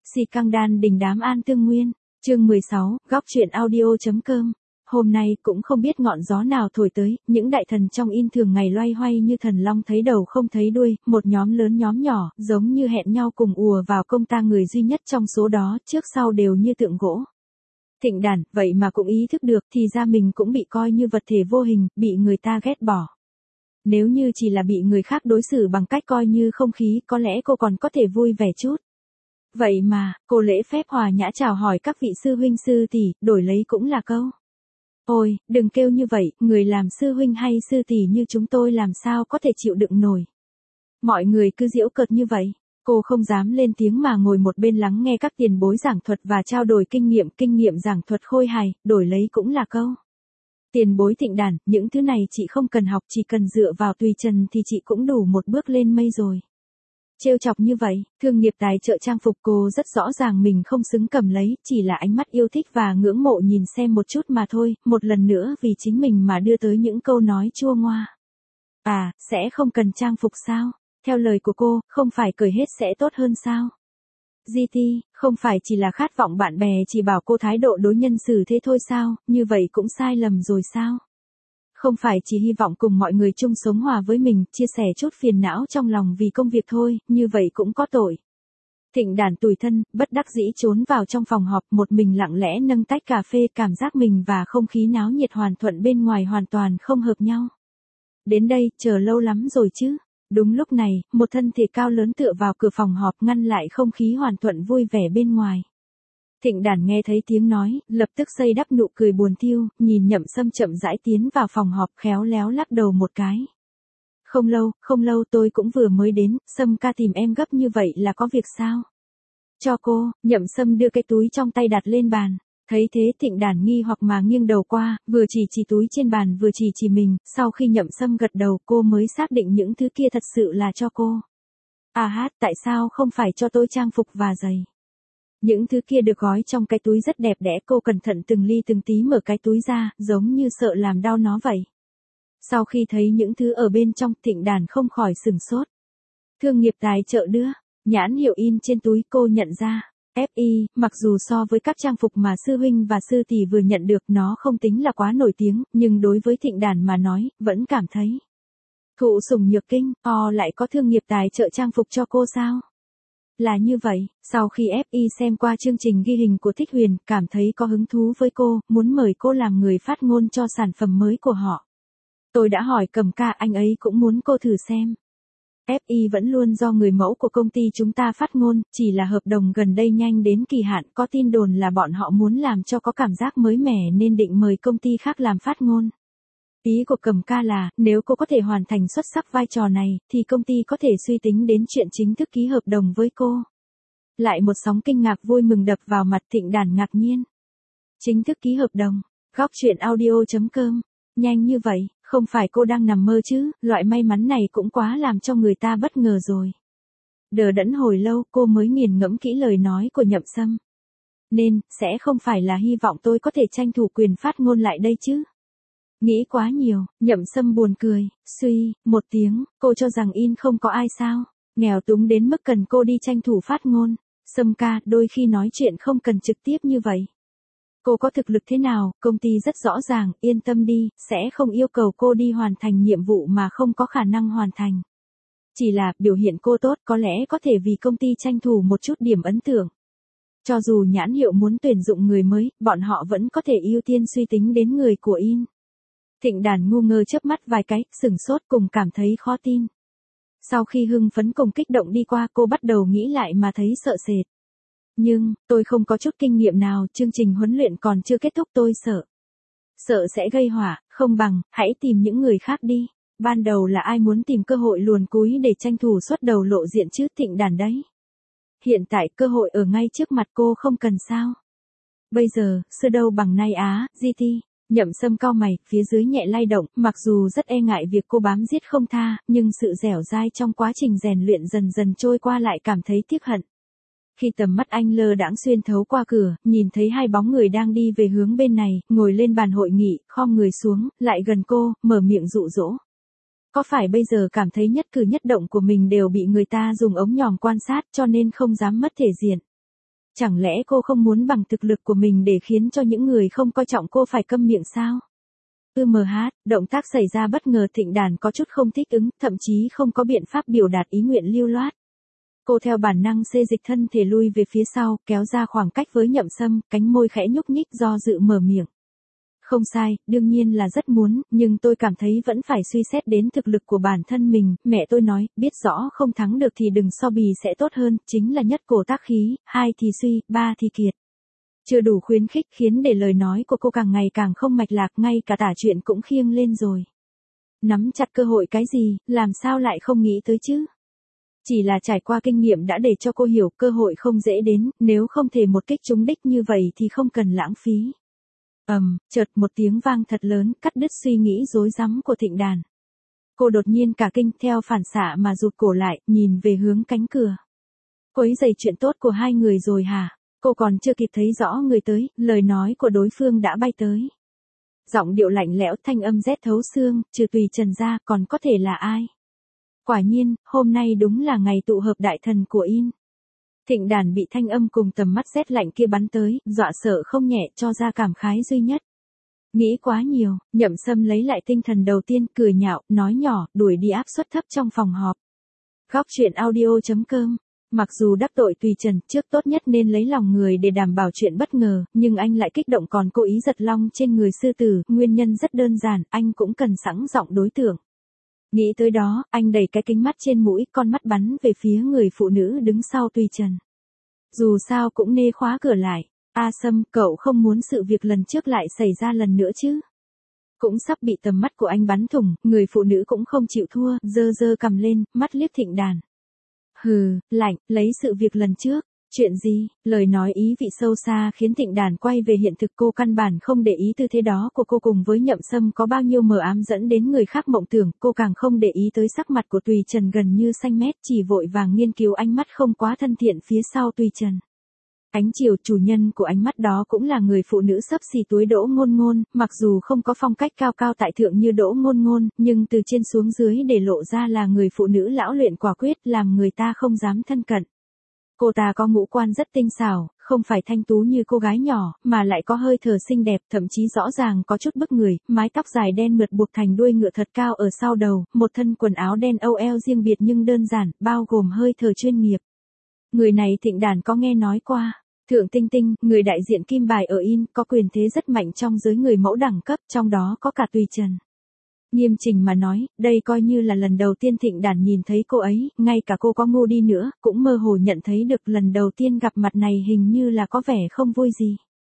Si căng đan đình đám an tương nguyên, chương 16, góc truyện audio.com. Hôm nay cũng không biết ngọn gió nào thổi tới, những đại thần trong in thường ngày loay hoay như thần long thấy đầu không thấy đuôi, một nhóm lớn nhóm nhỏ, giống như hẹn nhau cùng ùa vào công tang người duy nhất trong số đó, trước sau đều như tượng gỗ. Thịnh Đản, vậy mà cũng ý thức được thì ra mình cũng bị coi như vật thể vô hình, bị người ta ghét bỏ. Nếu như chỉ là bị người khác đối xử bằng cách coi như không khí, có lẽ cô còn có thể vui vẻ chút. Vậy mà, cô lễ phép hòa nhã chào hỏi các vị sư huynh sư tỷ, đổi lấy cũng là câu: ôi, đừng kêu như vậy, người làm sư huynh hay sư tỷ như chúng tôi làm sao có thể chịu đựng nổi. Mọi người cứ giễu cợt như vậy. Cô không dám lên tiếng mà ngồi một bên lắng nghe các tiền bối giảng thuật và trao đổi kinh nghiệm giảng thuật khôi hài, đổi lấy cũng là câu: tiền bối Thịnh Đản, những thứ này chị không cần học, chỉ cần dựa vào tùy trần thì chị cũng đủ một bước lên mây rồi. Trêu chọc như vậy, thương nghiệp tài trợ trang phục cô rất rõ ràng mình không xứng cầm lấy, chỉ là ánh mắt yêu thích và ngưỡng mộ nhìn xem một chút mà thôi, một lần nữa vì chính mình mà đưa tới những câu nói chua ngoa. À, sẽ không cần trang phục sao? Theo lời của cô, không phải cởi hết sẽ tốt hơn sao? GT, không phải chỉ là khát vọng bạn bè chỉ bảo cô thái độ đối nhân xử thế thôi sao, như vậy cũng sai lầm rồi sao? Không phải chỉ hy vọng cùng mọi người chung sống hòa với mình, chia sẻ chút phiền não trong lòng vì công việc thôi, như vậy cũng có tội. Thịnh Đản tủi thân, bất đắc dĩ trốn vào trong phòng họp, một mình lặng lẽ nâng tách cà phê, cảm giác mình và không khí náo nhiệt hoàn thuận bên ngoài hoàn toàn không hợp nhau. Đến đây, chờ lâu lắm rồi chứ. Đúng lúc này, một thân thể cao lớn tựa vào cửa phòng họp ngăn lại không khí hoàn thuận vui vẻ bên ngoài. Thịnh Đản nghe thấy tiếng nói, lập tức xây đắp nụ cười buồn thiu, nhìn Nhậm Sâm chậm rãi tiến vào phòng họp, khéo léo lắc đầu một cái. Không lâu tôi cũng vừa mới đến, Sâm ca tìm em gấp như vậy là có việc sao? Cho cô, Nhậm Sâm đưa cái túi trong tay đặt lên bàn. Thấy thế Thịnh Đản nghi hoặc mà nghiêng đầu qua, vừa chỉ túi trên bàn vừa chỉ mình, sau khi Nhậm Sâm gật đầu cô mới xác định những thứ kia thật sự là cho cô. À hát, tại sao không phải cho tôi trang phục và giày? Những thứ kia được gói trong cái túi rất đẹp đẽ, cô cẩn thận từng ly từng tí mở cái túi ra, giống như sợ làm đau nó vậy. Sau khi thấy những thứ ở bên trong, Thịnh Đản không khỏi sửng sốt. Thương nghiệp tài trợ đưa, nhãn hiệu in trên túi cô nhận ra. FI, mặc dù so với các trang phục mà sư huynh và sư tỷ vừa nhận được nó không tính là quá nổi tiếng, nhưng đối với Thịnh Đản mà nói, vẫn cảm thấy thụ sủng nhược kinh, lại có thương nghiệp tài trợ trang phục cho cô sao? Là như vậy, sau khi FI xem qua chương trình ghi hình của Thích Huyền, cảm thấy có hứng thú với cô, muốn mời cô làm người phát ngôn cho sản phẩm mới của họ. Tôi đã hỏi Cầm ca, anh ấy cũng muốn cô thử xem. FI vẫn luôn do người mẫu của công ty chúng ta phát ngôn, chỉ là hợp đồng gần đây nhanh đến kỳ hạn, có tin đồn là bọn họ muốn làm cho có cảm giác mới mẻ nên định mời công ty khác làm phát ngôn. Ý của Cầm ca là, nếu cô có thể hoàn thành xuất sắc vai trò này, thì công ty có thể suy tính đến chuyện chính thức ký hợp đồng với cô. Lại một sóng kinh ngạc vui mừng đập vào mặt, Thịnh Đản ngạc nhiên. Chính thức ký hợp đồng, góc truyện audio.com, nhanh như vậy, không phải cô đang nằm mơ chứ, loại may mắn này cũng quá làm cho người ta bất ngờ rồi. Đờ đẫn hồi lâu cô mới nghiền ngẫm kỹ lời nói của Nhậm Sâm. Nên, sẽ không phải là hy vọng tôi có thể tranh thủ quyền phát ngôn lại đây chứ. Nghĩ quá nhiều, Nhậm Sâm buồn cười, suy, một tiếng, cô cho rằng in không có ai sao, nghèo túng đến mức cần cô đi tranh thủ phát ngôn. Sâm ca, đôi khi nói chuyện không cần trực tiếp như vậy. Cô có thực lực thế nào, công ty rất rõ ràng, yên tâm đi, sẽ không yêu cầu cô đi hoàn thành nhiệm vụ mà không có khả năng hoàn thành. Chỉ là, biểu hiện cô tốt có lẽ có thể vì công ty tranh thủ một chút điểm ấn tượng. Cho dù nhãn hiệu muốn tuyển dụng người mới, bọn họ vẫn có thể ưu tiên suy tính đến người của in. Thịnh Đản ngu ngơ chớp mắt vài cái, sửng sốt cùng cảm thấy khó tin. Sau khi hưng phấn cùng kích động đi qua cô bắt đầu nghĩ lại mà thấy sợ sệt. Nhưng, tôi không có chút kinh nghiệm nào, chương trình huấn luyện còn chưa kết thúc tôi sợ. Sợ sẽ gây họa, không bằng, hãy tìm những người khác đi. Ban đầu là ai muốn tìm cơ hội luồn cúi để tranh thủ xuất đầu lộ diện chứ, Thịnh Đản đấy. Hiện tại cơ hội ở ngay trước mặt cô không cần sao. Bây giờ, xưa đâu bằng nay á, GT. Nhậm Sâm cau mày, phía dưới nhẹ lay động, mặc dù rất e ngại việc cô bám giết không tha, nhưng sự dẻo dai trong quá trình rèn luyện dần dần trôi qua lại cảm thấy tiếc hận. Khi tầm mắt anh lơ đãng xuyên thấu qua cửa, nhìn thấy hai bóng người đang đi về hướng bên này, ngồi lên bàn hội nghị, khom người xuống, lại gần cô, mở miệng dụ dỗ. Có phải bây giờ cảm thấy nhất cử nhất động của mình đều bị người ta dùng ống nhòm quan sát cho nên không dám mất thể diện? Chẳng lẽ cô không muốn bằng thực lực của mình để khiến cho những người không coi trọng cô phải câm miệng sao? Động tác xảy ra bất ngờ Thịnh Đàn có chút không thích ứng, thậm chí không có biện pháp biểu đạt ý nguyện lưu loát. Cô theo bản năng xê dịch thân thể lui về phía sau, kéo ra khoảng cách với Nhậm Sâm, cánh môi khẽ nhúc nhích do dự mở miệng. Không sai, đương nhiên là rất muốn, nhưng tôi cảm thấy vẫn phải suy xét đến thực lực của bản thân mình. Mẹ tôi nói, biết rõ không thắng được thì đừng so bì sẽ tốt hơn, chính là nhất cổ tác khí, hai thì suy, ba thì kiệt. Chưa đủ khuyến khích khiến để lời nói của cô càng ngày càng không mạch lạc, ngay cả tả chuyện cũng khiêng lên rồi. Nắm chặt cơ hội cái gì, làm sao lại không nghĩ tới chứ? Chỉ là trải qua kinh nghiệm đã để cho cô hiểu cơ hội không dễ đến, nếu không thể một kích trúng đích như vậy thì không cần lãng phí. Chợt một tiếng vang thật lớn cắt đứt suy nghĩ rối rắm của Thịnh Đàn. Cô đột nhiên cả kinh theo phản xạ mà rụt cổ lại, nhìn về hướng cánh cửa. Quấy rầy chuyện tốt của hai người rồi hả? Cô còn chưa kịp thấy rõ người tới, lời nói của đối phương đã bay tới. Giọng điệu lạnh lẽo thanh âm rét thấu xương, trừ Tùy Trần ra còn có thể là ai? Quả nhiên, hôm nay đúng là ngày tụ hợp đại thần của In. Thịnh Đàn bị thanh âm cùng tầm mắt rét lạnh kia bắn tới, dọa sợ không nhẹ cho ra cảm khái duy nhất. Nghĩ quá nhiều, Nhậm Sâm lấy lại tinh thần đầu tiên, cười nhạo, nói nhỏ, đuổi đi áp suất thấp trong phòng họp. Góc truyện audio.com. Mặc dù đắc tội Tùy Trần, trước tốt nhất nên lấy lòng người để đảm bảo chuyện bất ngờ, nhưng anh lại kích động còn cố ý giật long trên người sư tử, nguyên nhân rất đơn giản, anh cũng cần sẵn giọng đối tượng. Nghĩ tới đó, anh đẩy cái kính mắt trên mũi, con mắt bắn về phía người phụ nữ đứng sau Tùy Trần. Dù sao cũng nê khóa cửa lại. Sâm, cậu không muốn sự việc lần trước lại xảy ra lần nữa chứ? Cũng sắp bị tầm mắt của anh bắn thủng, người phụ nữ cũng không chịu thua, giơ cằm lên, mắt liếc Thịnh Đàn. Hừ, lạnh, lấy sự việc lần trước. Chuyện gì? Lời nói ý vị sâu xa khiến Thịnh Đàn quay về hiện thực, cô căn bản không để ý tư thế đó của cô cùng với Nhậm Sâm có bao nhiêu mờ ám dẫn đến người khác mộng tưởng, cô càng không để ý tới sắc mặt của Tùy Trần gần như xanh mét, chỉ vội vàng nghiên cứu ánh mắt không quá thân thiện phía sau Tùy Trần. Ánh chiều chủ nhân của ánh mắt đó cũng là người phụ nữ xấp xì túi Đỗ Ngôn Ngôn, mặc dù không có phong cách cao cao tại thượng như Đỗ Ngôn Ngôn, nhưng từ trên xuống dưới để lộ ra là người phụ nữ lão luyện quả quyết, làm người ta không dám thân cận. Cô ta có ngũ quan rất tinh xảo, không phải thanh tú như cô gái nhỏ, mà lại có hơi thở xinh đẹp, thậm chí rõ ràng có chút bức người, mái tóc dài đen mượt buộc thành đuôi ngựa thật cao ở sau đầu, một thân quần áo đen âu eo riêng biệt nhưng đơn giản, bao gồm hơi thở chuyên nghiệp. Người này Thịnh Đàn có nghe nói qua. Thượng Tinh Tinh, người đại diện kim bài ở In, có quyền thế rất mạnh trong giới người mẫu đẳng cấp, trong đó có cả Tùy Trần. Nghiêm chỉnh mà nói, đây coi như là lần đầu tiên Thịnh Đàn nhìn thấy cô ấy, ngay cả cô có ngu đi nữa, cũng mơ hồ nhận thấy được lần đầu tiên gặp mặt này hình như là có vẻ không vui gì.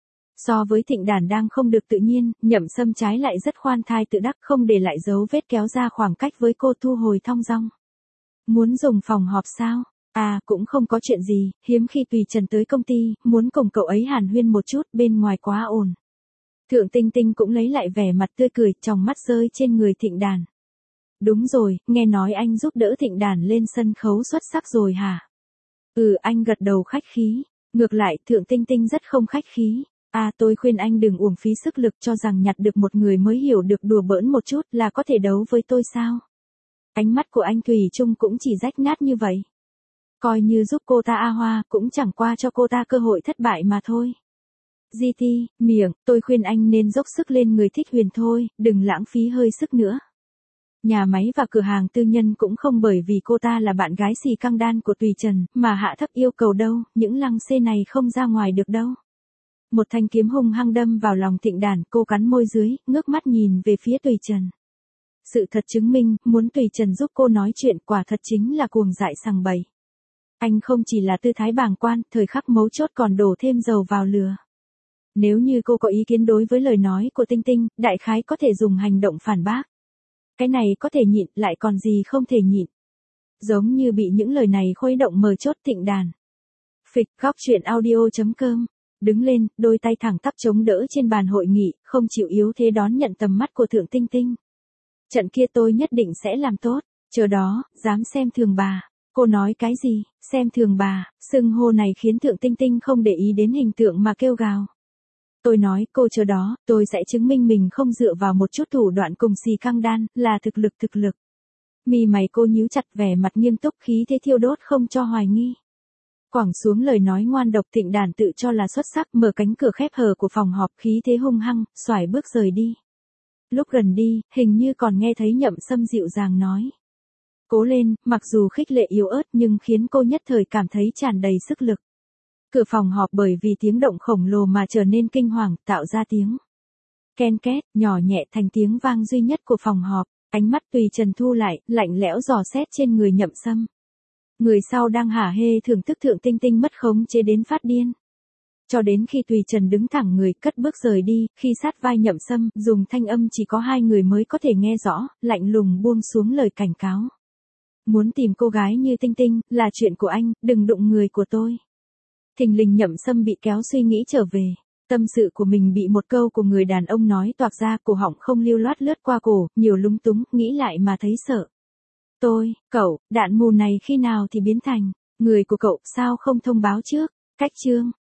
So với Thịnh Đàn đang không được tự nhiên, Nhậm Sâm trái lại rất khoan thai tự đắc, không để lại dấu vết kéo ra khoảng cách với cô, thu hồi thong dong. Muốn dùng phòng họp sao? Cũng không có chuyện gì, hiếm khi Tùy Trần tới công ty, muốn cùng cậu ấy hàn huyên một chút, bên ngoài quá ồn. Thượng Tinh Tinh cũng lấy lại vẻ mặt tươi cười, tròng mắt rơi trên người Thịnh Đàn. Đúng rồi, nghe nói anh giúp đỡ Thịnh Đàn lên sân khấu xuất sắc rồi hả? Anh gật đầu khách khí. Ngược lại, Thượng Tinh Tinh rất không khách khí. Tôi khuyên anh đừng uổng phí sức lực cho rằng nhặt được một người mới hiểu được đùa bỡn một chút là có thể đấu với tôi sao? Ánh mắt của anh thủy chung cũng chỉ rách nát như vậy. Coi như giúp cô ta hoa, cũng chẳng qua cho cô ta cơ hội thất bại mà thôi. GT, miệng, tôi khuyên anh nên dốc sức lên người Thích Huyền thôi, đừng lãng phí hơi sức nữa. Nhà máy và cửa hàng tư nhân cũng không bởi vì cô ta là bạn gái xì căng đan của Tùy Trần, mà hạ thấp yêu cầu đâu, những lăng xê này không ra ngoài được đâu. Một thanh kiếm hung hăng đâm vào lòng Thịnh Đàn, cô cắn môi dưới, ngước mắt nhìn về phía Tùy Trần. Sự thật chứng minh, muốn Tùy Trần giúp cô nói chuyện quả thật chính là cuồng dại sằng bậy. Anh không chỉ là tư thái bàng quan, thời khắc mấu chốt còn đổ thêm dầu vào lửa. Nếu như cô có ý kiến đối với lời nói của Tinh Tinh, đại khái có thể dùng hành động phản bác. Cái này có thể nhịn, lại còn gì không thể nhịn. Giống như bị những lời này khuấy động mờ chốt Thịnh Đàn. Phịch, góc truyện audio.com. Đứng lên, đôi tay thẳng tắp chống đỡ trên bàn hội nghị, không chịu yếu thế đón nhận tầm mắt của Thượng Tinh Tinh. Trận kia tôi nhất định sẽ làm tốt, chờ đó, dám xem thường bà. Cô nói cái gì, xem thường bà, xưng hô này khiến Thượng Tinh Tinh không để ý đến hình tượng mà kêu gào. Tôi nói, cô chờ đó, tôi sẽ chứng minh mình không dựa vào một chút thủ đoạn cùng xì căng đan, là thực lực. Mi mày cô nhíu chặt, vẻ mặt nghiêm túc, khí thế thiêu đốt không cho hoài nghi. Quẳng xuống lời nói ngoan độc Thịnh Đàn tự cho là xuất sắc, mở cánh cửa khép hờ của phòng họp khí thế hung hăng, xoải bước rời đi. Lúc gần đi, hình như còn nghe thấy Nhậm Sâm dịu dàng nói. Cố lên, mặc dù khích lệ yếu ớt nhưng khiến cô nhất thời cảm thấy tràn đầy sức lực. Cửa phòng họp bởi vì tiếng động khổng lồ mà trở nên kinh hoàng, tạo ra tiếng ken két, nhỏ nhẹ thành tiếng vang duy nhất của phòng họp. Ánh mắt Tùy Trần thu lại, lạnh lẽo dò xét trên người Nhậm Sâm. Người sau đang hả hê thưởng thức Thượng Tinh Tinh mất khống chế đến phát điên. Cho đến khi Tùy Trần đứng thẳng người, cất bước rời đi, khi sát vai Nhậm Sâm, dùng thanh âm chỉ có hai người mới có thể nghe rõ, lạnh lùng buông xuống lời cảnh cáo. Muốn tìm cô gái như Tinh Tinh, là chuyện của anh, đừng đụng người của tôi. Thình lình Nhậm Sâm bị kéo suy nghĩ trở về. Tâm sự của mình bị một câu của người đàn ông nói toạc ra, cổ họng không lưu loát lướt qua cổ, nhiều lúng túng, nghĩ lại mà thấy sợ. Cậu, đạn mù này khi nào thì biến thành người của cậu, sao không thông báo trước? Cách chương